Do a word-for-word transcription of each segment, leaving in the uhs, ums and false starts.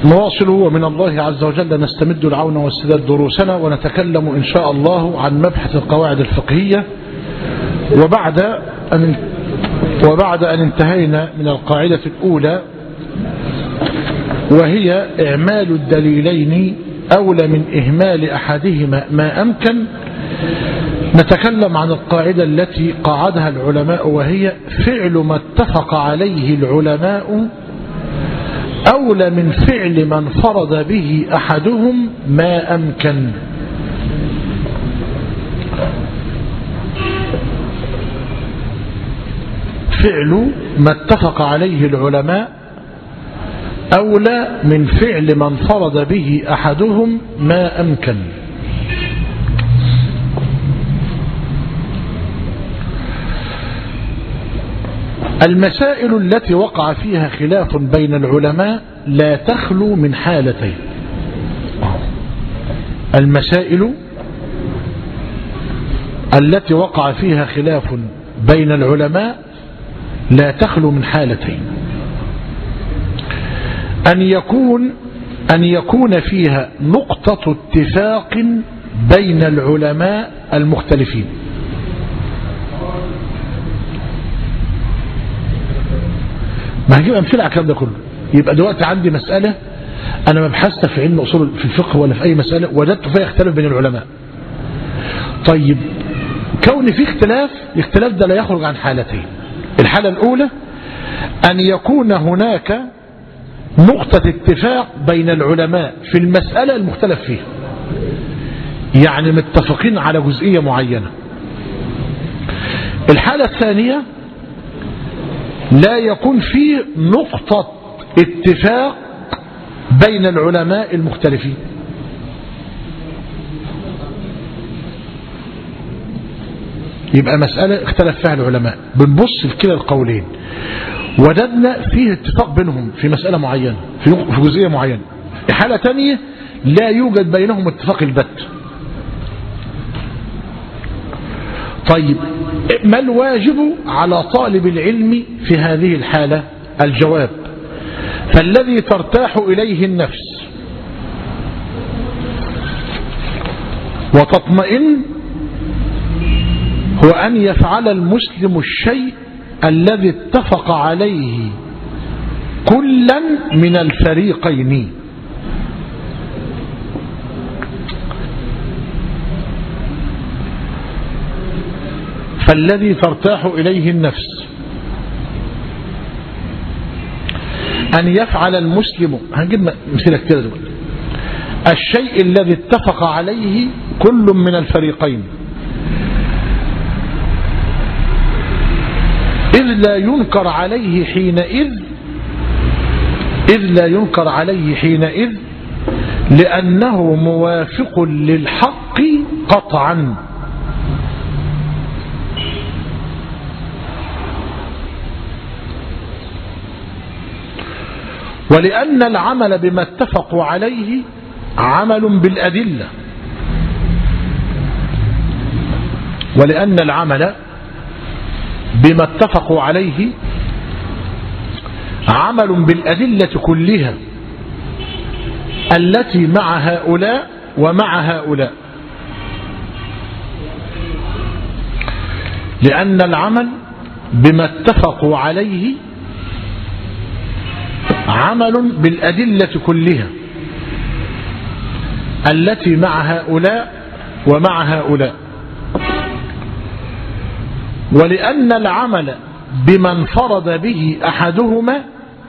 نواصل ومن الله عز وجل نستمد العون والسداد دروسنا، ونتكلم إن شاء الله عن مبحث القواعد الفقهية. وبعد أن وبعد أن انتهينا من القاعدة الأولى وهي إعمال الدليلين أولى من إهمال أحدهما ما أمكن، نتكلم عن القاعدة التي قاعدها العلماء وهي فعل ما اتفق عليه العلماء أولى من فعل من فرض به أحدهم ما أمكن. فعل ما اتفق عليه العلماء أولى من فعل من فرض به أحدهم ما أمكن. المسائل التي وقع فيها خلاف بين العلماء لا تخلو من حالتين. المسائل التي وقع فيها خلاف بين العلماء لا تخلو من حالتين: أن يكون أن يكون فيها نقطة اتفاق بين العلماء المختلفين، ما هجيب أمثلة على الكلام ده كله. يبقى دلوقتي عندي مسألة أنا ما بحثت في علم أصول في الفقه ولا في أي مسألة وجدت فيها اختلاف بين العلماء. طيب كون في اختلاف، الاختلاف ده لا يخرج عن حالتين. الحالة الأولى أن يكون هناك نقطة اتفاق بين العلماء في المسألة المختلف فيها، يعني متفقين على جزئية معينة. الحالة الثانية لا يكون فيه نقطة اتفاق بين العلماء المختلفين. يبقى مسألة اختلف فيها العلماء، بنبص في كلا القولين وجدنا فيه اتفاق بينهم في مسألة معينة في جزئية معينة. حالة تانية لا يوجد بينهم اتفاق البت. طيب ما الواجب على طالب العلم في هذه الحالة؟ الجواب: فالذي ترتاح إليه النفس وتطمئن هو أن يفعل المسلم الشيء الذي اتفق عليه كلا من الفريقين. فالذي ترتاح إليه النفس أن يفعل المسلم، هنجيب مثلة كتير دول، الشيء الذي اتفق عليه كل من الفريقين، إذ لا ينكر عليه حينئذ إذ لا ينكر عليه حينئذ لأنه موافق للحق قطعا. ولأن العمل بما اتفقوا عليه عمل بالأدلة ولأن العمل بما اتفقوا عليه عمل بالأدلة كلها التي مع هؤلاء ومع هؤلاء. لأن العمل بما اتفقوا عليه عمل بالأدلة كلها التي مع هؤلاء ومع هؤلاء. ولأن العمل بمن فرض به أحدهما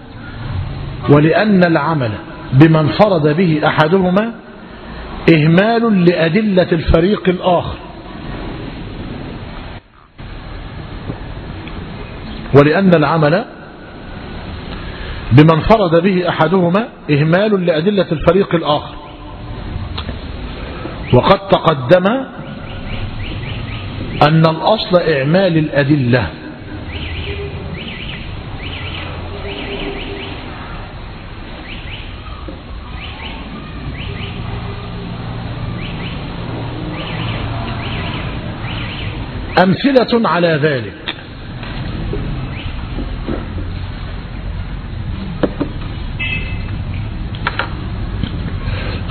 ولأن العمل بمن فرض به أحدهما إهمال لأدلة الفريق الآخر. ولأن العمل بمن فرض به أحدهما إهمال لأدلة الفريق الآخر. وقد تقدم أن الأصل إعمال الأدلة. أمثلة على ذلك: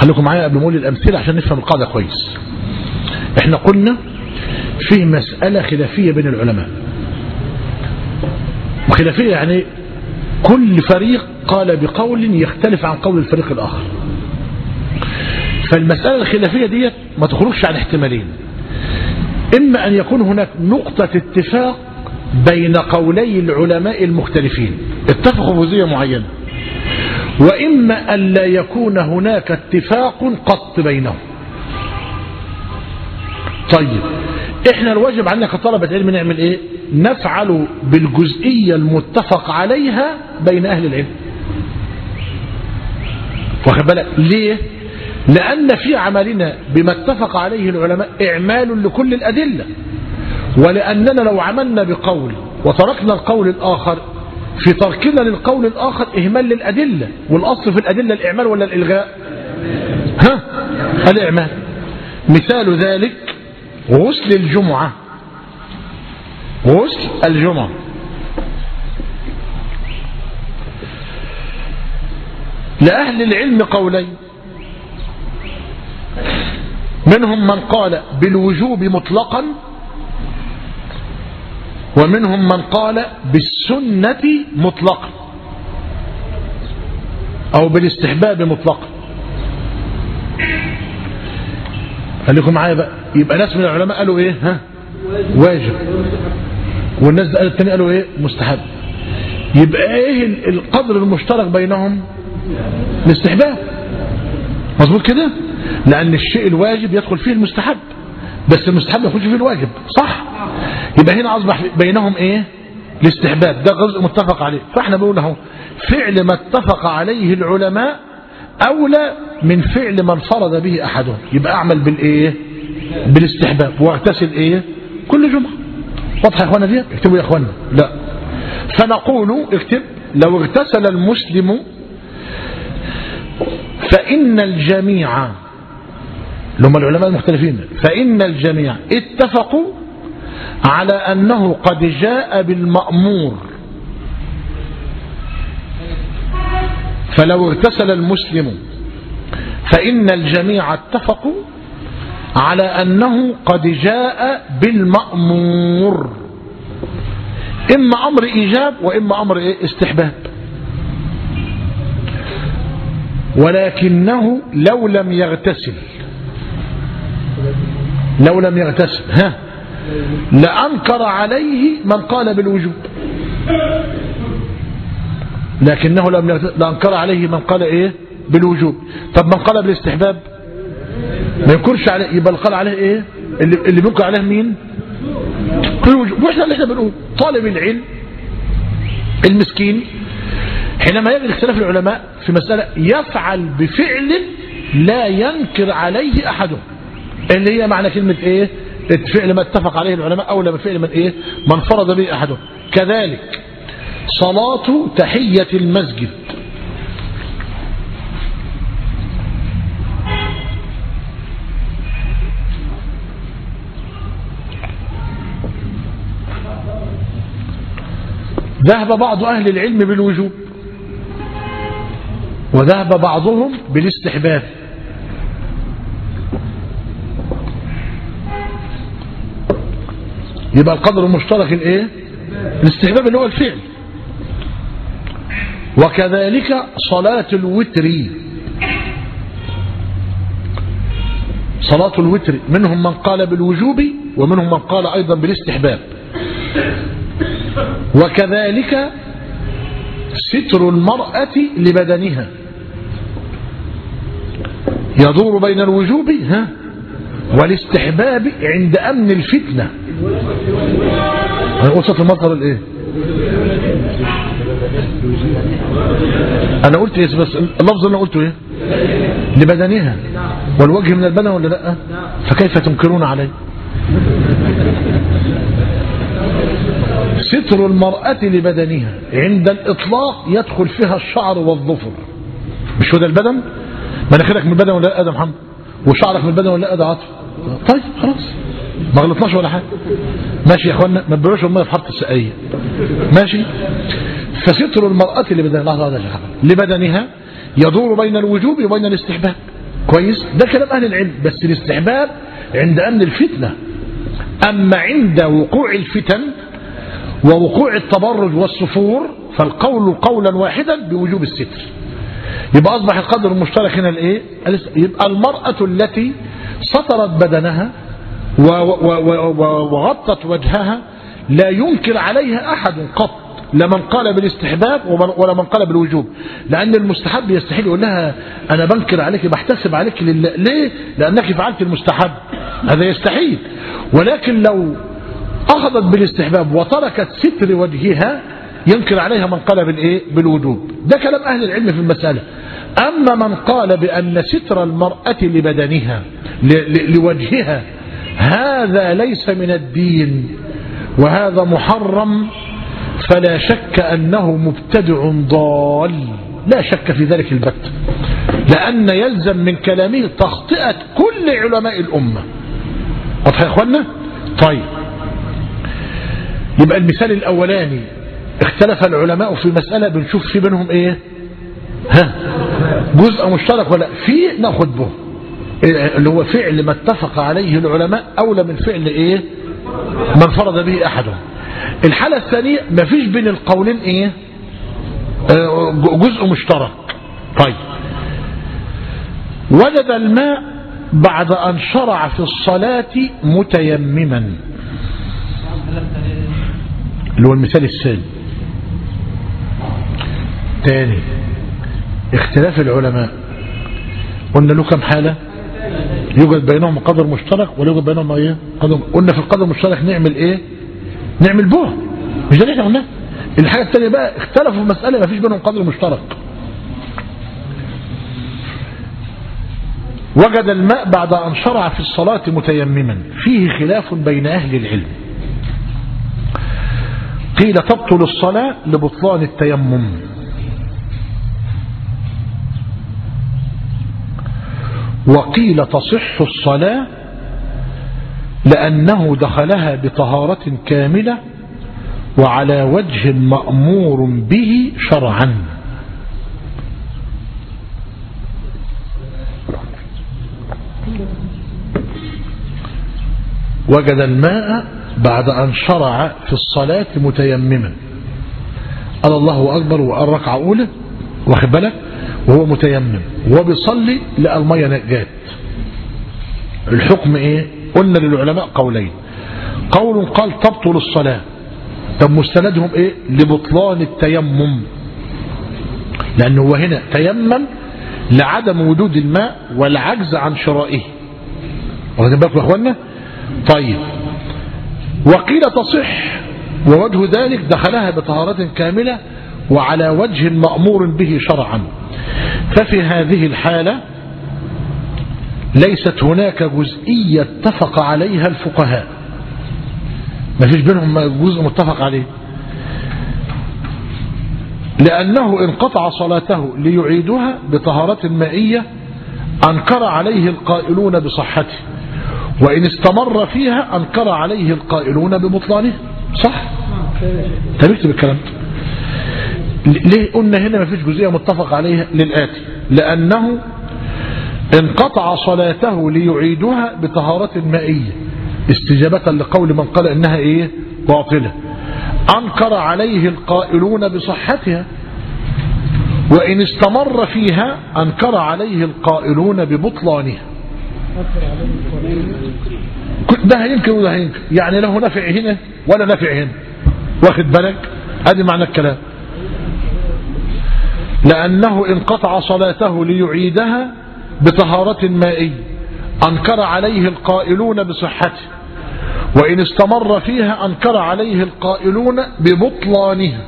خليكم معايا قبل ما اقول الامثله عشان نفهم القاعده كويس. احنا قلنا في مساله خلافيه بين العلماء، وخلافيه يعني كل فريق قال بقول يختلف عن قول الفريق الاخر. فالمساله الخلافيه ديت ما تخرجش عن احتمالين، اما ان يكون هناك نقطه اتفاق بين قولي العلماء المختلفين اتفقوا في جزئيه معينه، وإما أن لا يكون هناك اتفاق قط بينهم. طيب احنا الواجب علينا كطلبة علم نعمل ايه؟ نفعل بالجزئية المتفق عليها بين أهل العلم. واخد بالك ليه؟ لأن في عملنا بما اتفق عليه العلماء إعمال لكل الأدلة، ولأننا لو عملنا بقول وتركنا القول الآخر في تركنا للقول الآخر إهمال للأدلة، والأصل في الأدلة الإعمال ولا الإلغاء؟ ها؟ الإعمال. مثال ذلك غسل الجمعة. غسل الجمعة لأهل العلم قولين، منهم من قال بالوجوب مطلقا، ومنهم من قال بالسنة مطلقا أو بالاستحباب مطلقا. خليكم معايا بقى. يبقى ناس من العلماء قالوا ايه؟ ها؟ واجب. والناس قالوا الثاني قالوا ايه؟ مستحب. يبقى ايه القدر المشترك بينهم؟ الاستحباب. مظبوط كده؟ لأن الشيء الواجب يدخل فيه المستحب، بس المستحب يدخل فيه الواجب، صح؟ يبقى هنا أصبح بينهم ايه؟ الاستحباب، ده جزء متفق عليه. فاحنا بنقول اهو فعل ما اتفق عليه العلماء أولى من فعل من فرض به أحدهم. يبقى أعمل بالإيه؟ بالاستحباب. واغتسل إيه؟ كل جمعة. واضح يا إخوانا دي؟ اكتبوا يا إخوانا. لا، فنقول اكتب لو اغتسل المسلم فإن الجميع، لهم العلماء المختلفين، فإن الجميع اتفقوا على أنه قد جاء بالمأمور. فلو اغتسل المسلم فإن الجميع اتفقوا على أنه قد جاء بالمأمور، إما أمر إيجاب وإما أمر إيه؟ استحباب. ولكنه لو لم يغتسل لو لم يغتسل ها لأنكر عليه من قال بالوجوب، لكنه لم ينكر عليه من قال ايه؟ بالوجوب. طب من قال بالاستحباب ما ينكرش عليه، يبقى اللي قال عليه ايه؟ اللي, اللي بينكر عليه مين؟ بالوجوب. واحنا اللي احنا بنقول طالب العلم المسكين حينما يجد اختلاف العلماء في مسألة يفعل بفعل لا ينكر عليه أحدهم، اللي هي معنى كلمة ايه؟ فعل ما اتفق عليه العلماء أولى بفعل من ايه؟ من فرض به أحدهم. كذلك صلاة تحية المسجد، ذهب بعض أهل العلم بالوجوب وذهب بعضهم بالاستحباب. يبقى القدر المشترك الايه؟ الاستحباب اللي هو الفعل. وكذلك صلاة الوتر، صلاة الوتر منهم من قال بالوجوب ومنهم من قال أيضا بالاستحباب. وكذلك ستر المرأة لبدنها يدور بين الوجوب ها والاستحباب عند أمن الفتنة. أنا قلت المظهر الايه؟ أنا قلت إيه؟ بس اللفظ اللي أنا قلته إيه؟ لبدنها، والوجه من البدن ولا لا؟ فكيف تنكرون عليه؟ ستر المرأة لبدنها عند الإطلاق يدخل فيها الشعر والظفر. مش هو ده البدن؟ مناخيرك من البدن ولا لا ده محمد؟ وشعرك من البدن ولا لا ده عاطف؟ طيب خلاص ما غلطناش ولا حاجة. ماشي يا اخوانا، ما تبيعوش الميه في حاره السقايه. ماشي. فستر المرأة لبدنها لبدنها يدور بين الوجوب وبين الاستحباب. كويس؟ ده كلام أهل العلم. بس الاستحباب عند أمن الفتنة. أما عند وقوع الفتن ووقوع التبرج والسفور فالقول قولا واحدا بوجوب الستر. يبقى أصبح القدر المشترك هنا الإيه؟ يبقى المرأة التي سطرت بدنها وغطت وجهها لا ينكر عليها أحد قط، لا من قال بالاستحباب ولا من قال بالوجوب، لأن المستحب يستحيل يقول لها أنا بنكر عليك بحتسب عليك لله. ليه؟ لأنك فعلت المستحب، هذا يستحيل. ولكن لو أخذت بالاستحباب وتركت ستر وجهها ينكر عليها من قال بالإيه؟ بالوجوب. ده كلام أهل العلم في المسألة. أما من قال بأن ستر المرأة لبدنها لوجهها هذا ليس من الدين وهذا محرم فلا شك أنه مبتدع ضال، لا شك في ذلك البت، لأن يلزم من كلامه تخطئة كل علماء الأمة. واضح يا إخوانا؟ طيب، يبقى المثال الأولاني اختلف العلماء في مسألة بنشوف في بينهم ايه؟ ها جزء مشترك ولا في ناخد به اللي هو فعل ما اتفق عليه العلماء أولى من فعل ايه من فرض به أحدهم. الحالة الثانية ما فيش بين القولين ايه اه جزء مشترك. طيب، وجد الماء بعد أن شرع في الصلاة متيمما، اللي هو المثال الثاني. تاني اختلاف العلماء قلنا له كم حالة؟ يوجد بينهم قدر مشترك ولا يوجد بينهم ايه قدر. قلنا في القدر المشترك نعمل ايه؟ نعمل به، مش ده اللي احنا قلناه. الحاجة الثانية بقى اختلفوا في مسألة ما فيش بينهم قدر مشترك. وجد الماء بعد أن شرع في الصلاة متيمما، فيه خلاف بين أهل العلم. قيل تبطل الصلاة لبطلان التيمم، وقيل تصح الصلاة لأنه دخلها بطهارة كاملة وعلى وجه مأمور به شرعا. وجد الماء بعد أن شرع في الصلاة متيمما، قال الله أكبر وقال ركعة أولى، واخد بالك، وهو متيمم وبيصلي لقى المية جات. الحكم ايه؟ قلنا للعلماء قولين. قول قال تبطل الصلاة، طب مستندهم ايه؟ لبطلان التيمم، لأنه هو هنا تيمم لعدم وجود الماء والعجز عن شرائه. واخدين بالكم يا اخوانا؟ طيب، وقيل تصح ووجه ذلك دخلها بطهارة كاملة وعلى وجه مأمور به شرعا. ففي هذه الحالة ليست هناك جزئية اتفق عليها الفقهاء، ما فيش بينهم جزء متفق عليه، لأنه انقطع صلاته ليعيدها بطهارة مائية أنكر عليه القائلون بصحته، وإن استمر فيها أنكر عليه القائلون ببطلانه. صح؟ طيب اكتب الكلام. ليه قلنا هنا ما فيش جزئية متفق عليها؟ للآتي: لأنه انقطع صلاته ليعيدها بطهارة مائية استجابة لقول من قال إنها إيه؟ باطلة، أنكر عليه القائلون بصحتها، وإن استمر فيها أنكر عليه القائلون ببطلانها. ده هينكر وده هينكر، يعني له نفع هنا ولا نفع هنا، واخد بالك؟ ادي معنى الكلام. لأنه انقطع صلاته ليعيدها بطهارة مائية أنكر عليه القائلون بصحته، وإن استمر فيها أنكر عليه القائلون ببطلانها.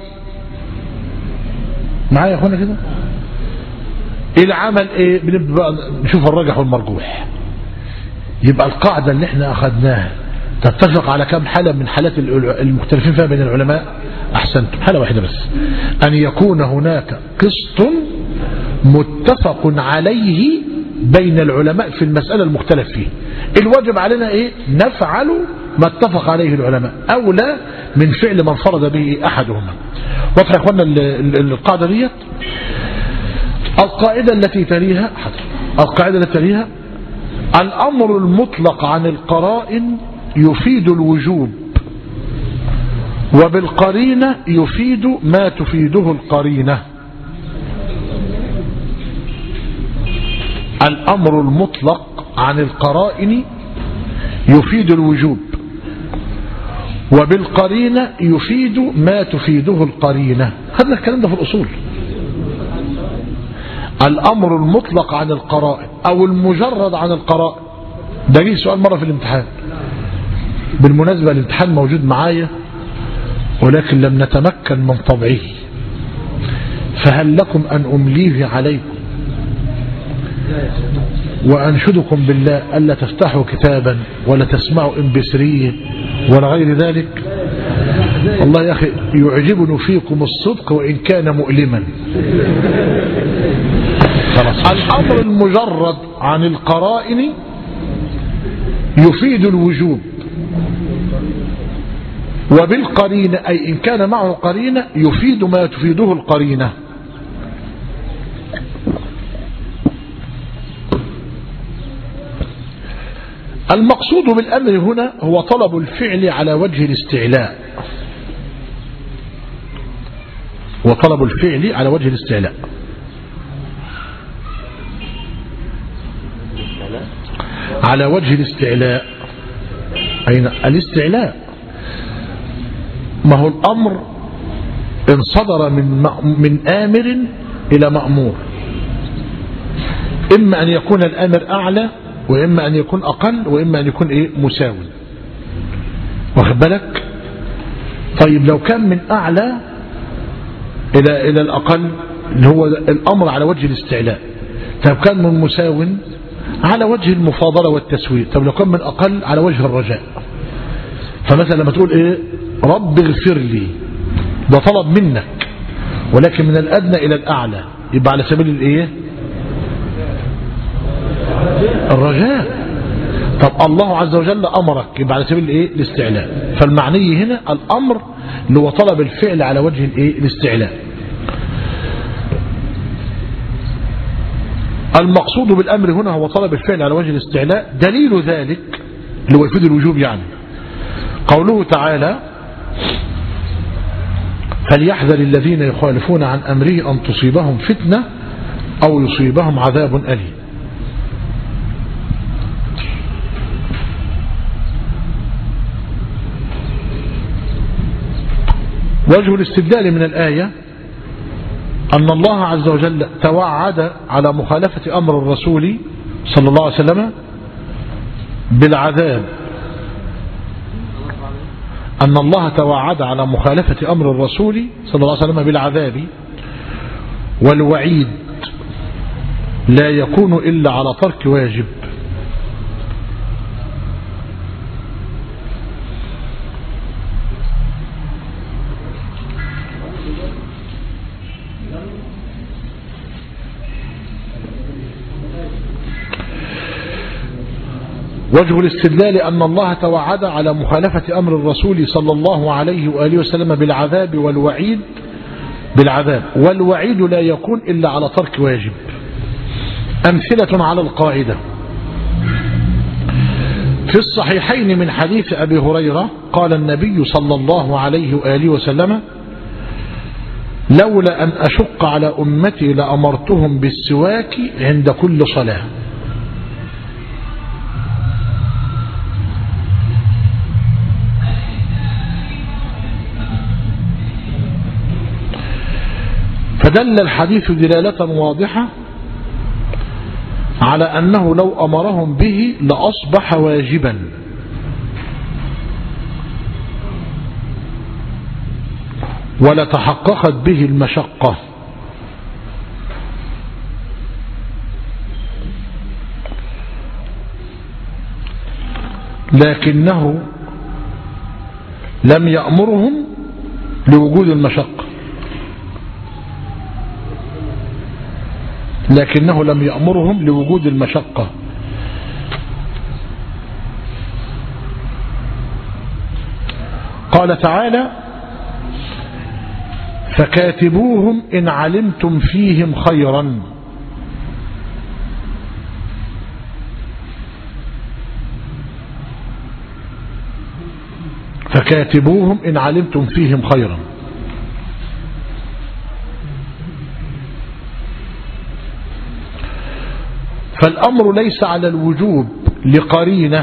معايا يا أخوانا كده؟ العمل إيه؟ بنبدأ بقى نشوف الراجح والمرجوح. يبقى القاعدة اللي احنا أخذناها تتفق على كم حالة من حالات المختلفين فيها بين العلماء؟ أحسنتم، حالة واحدة بس، أن يكون هناك قسط متفق عليه بين العلماء في المسألة المختلف فيه. الواجب علينا إيه؟ نفعل ما اتفق عليه العلماء أولى من فعل من فرض به أحدهما. واضح يا أخوانا القاعدة ديت؟ القاعدة التي تليها حضر القاعدة التي تليها: الأمر المطلق عن القرائن يفيد الوجوب، وبالقرينة يفيد ما تفيده القرينة. الأمر المطلق عن القرائن يفيد الوجوب، وبالقرينة يفيد ما تفيده القرينة. هذا الكلام ده في الأصول. الأمر المطلق عن القرائن أو المجرد عن القرائن. ده جه سؤال مرة في الامتحان. بالمناسبة الامتحان موجود معايا ولكن لم نتمكن من طبعه، فهل لكم أن أمليه عليكم؟ وأنشدكم بالله ألا تفتحوا كتابا ولا تسمعوا ام بي ثري ولا غير ذلك. والله يا أخي يعجبني فيكم الصدق وإن كان مؤلما. الأمر المجرد عن القرائن يفيد الوجوب، وبالقرينة أي إن كان معه قرينة يفيد ما تفيده القرينة. المقصود بالأمر هنا هو طلب الفعل على وجه الاستعلاء، وطلب الفعل على وجه الاستعلاء. على وجه الاستعلاء أين الاستعلاء؟ ما هو الأمر إن صدر من من آمر إلى مأمور، إما أن يكون الآمر أعلى وإما أن يكون أقل وإما أن يكون إيه مساوي. واخد بالك؟ طيب لو كان من أعلى إلى إلى الأقل اللي هو الأمر على وجه الاستعلاء. طيب كان من مساو على وجه المفاضلة والتسوية. طب لو كان من أقل على وجه الرجاء. فمثلا لما تقول إيه رب اغفر لي، ده طلب منك ولكن من الأدنى إلى الأعلى، يبقى على سبيل الإيه الرجاء. طب الله عز وجل أمرك، يبقى على سبيل الإيه الاستعلاء. فالمعني هنا الأمر اللي هو طلب الفعل على وجه الإيه الاستعلاء. المقصود بالأمر هنا هو طلب الفعل على وجه الاستعلاء. دليل ذلك اللي هو يفيد الوجوب يعني قوله تعالى: فليحذر الذين يخالفون عن أمره أن تصيبهم فتنة أو يصيبهم عذاب أليم. وجه الاستدلال من الآية أن الله عز وجل توعد على مخالفة أمر الرسول صلى الله عليه وسلم بالعذاب. أن الله توعد على مخالفة أمر الرسول صلى الله عليه وسلم بالعذاب، والوعيد لا يكون إلا على ترك واجب. وجه الاستدلال أن الله توعد على مخالفة أمر الرسول صلى الله عليه وآله وسلم بالعذاب والوعيد بالعذاب والوعيد لا يكون إلا على ترك واجب. أمثلة على القاعدة: في الصحيحين من حديث أبي هريرة قال النبي صلى الله عليه وآله وسلم: لولا أن أشق على أمتي لأمرتهم بالسواك عند كل صلاة. فدل الحديث دلالة واضحة على أنه لو أمرهم به لأصبح واجبا، ولتحققت به المشقة. لكنه لم يأمرهم لوجود المشقة لكنه لم يأمرهم لوجود المشقة. قال تعالى: فكاتبوهم إن علمتم فيهم خيرا. فكاتبوهم إن علمتم فيهم خيرا. فالأمر ليس على الوجوب لقرينة،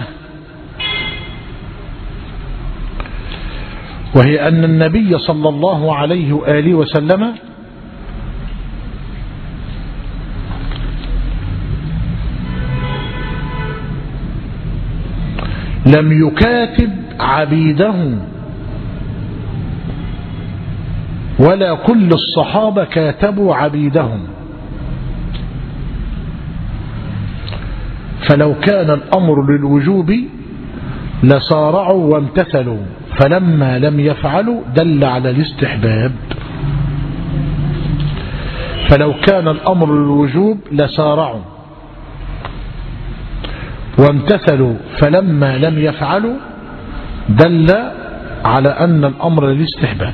وهي أن النبي صلى الله عليه وآله وسلم لم يكاتب عبيده، ولا كل الصحابة كاتبوا عبيدهم. فلو كان الأمر للوجوب لسارعوا وامتثلوا، فلما لم يفعلوا دل على الاستحباب. فلو كان الأمر للوجوب لسارعوا وامتثلوا، فلما لم يفعلوا دل على أن الأمر للاستحباب.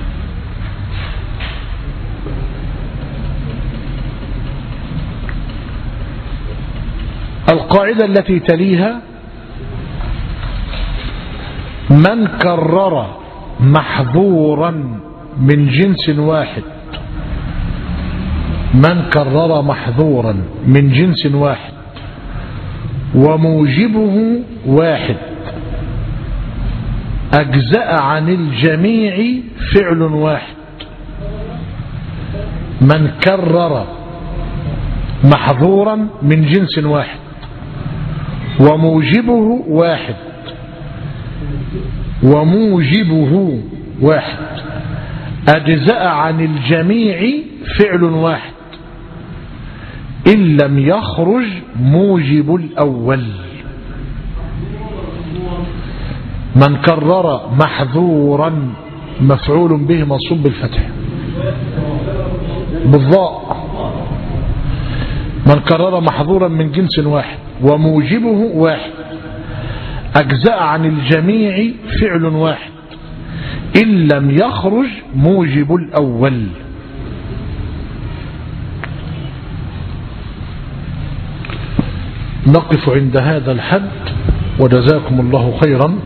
القاعدة التي تليها: من كرر محظورا من جنس واحد من كرر محظورا من جنس واحد وموجبه واحد أجزأ عن الجميع فعل واحد. من كرر محظورا من جنس واحد وموجبه واحد وموجبه واحد أجزأ عن الجميع فعل واحد إن لم يخرج موجب الأول. من كرر محظورا مفعول به منصوب بالفتح بالضاء. من كرر محظورا من جنس واحد وموجبه واحد أجزأ عن الجميع فعل واحد إن لم يخرج موجب الأول. نقف عند هذا الحد، وجزاكم الله خيرا.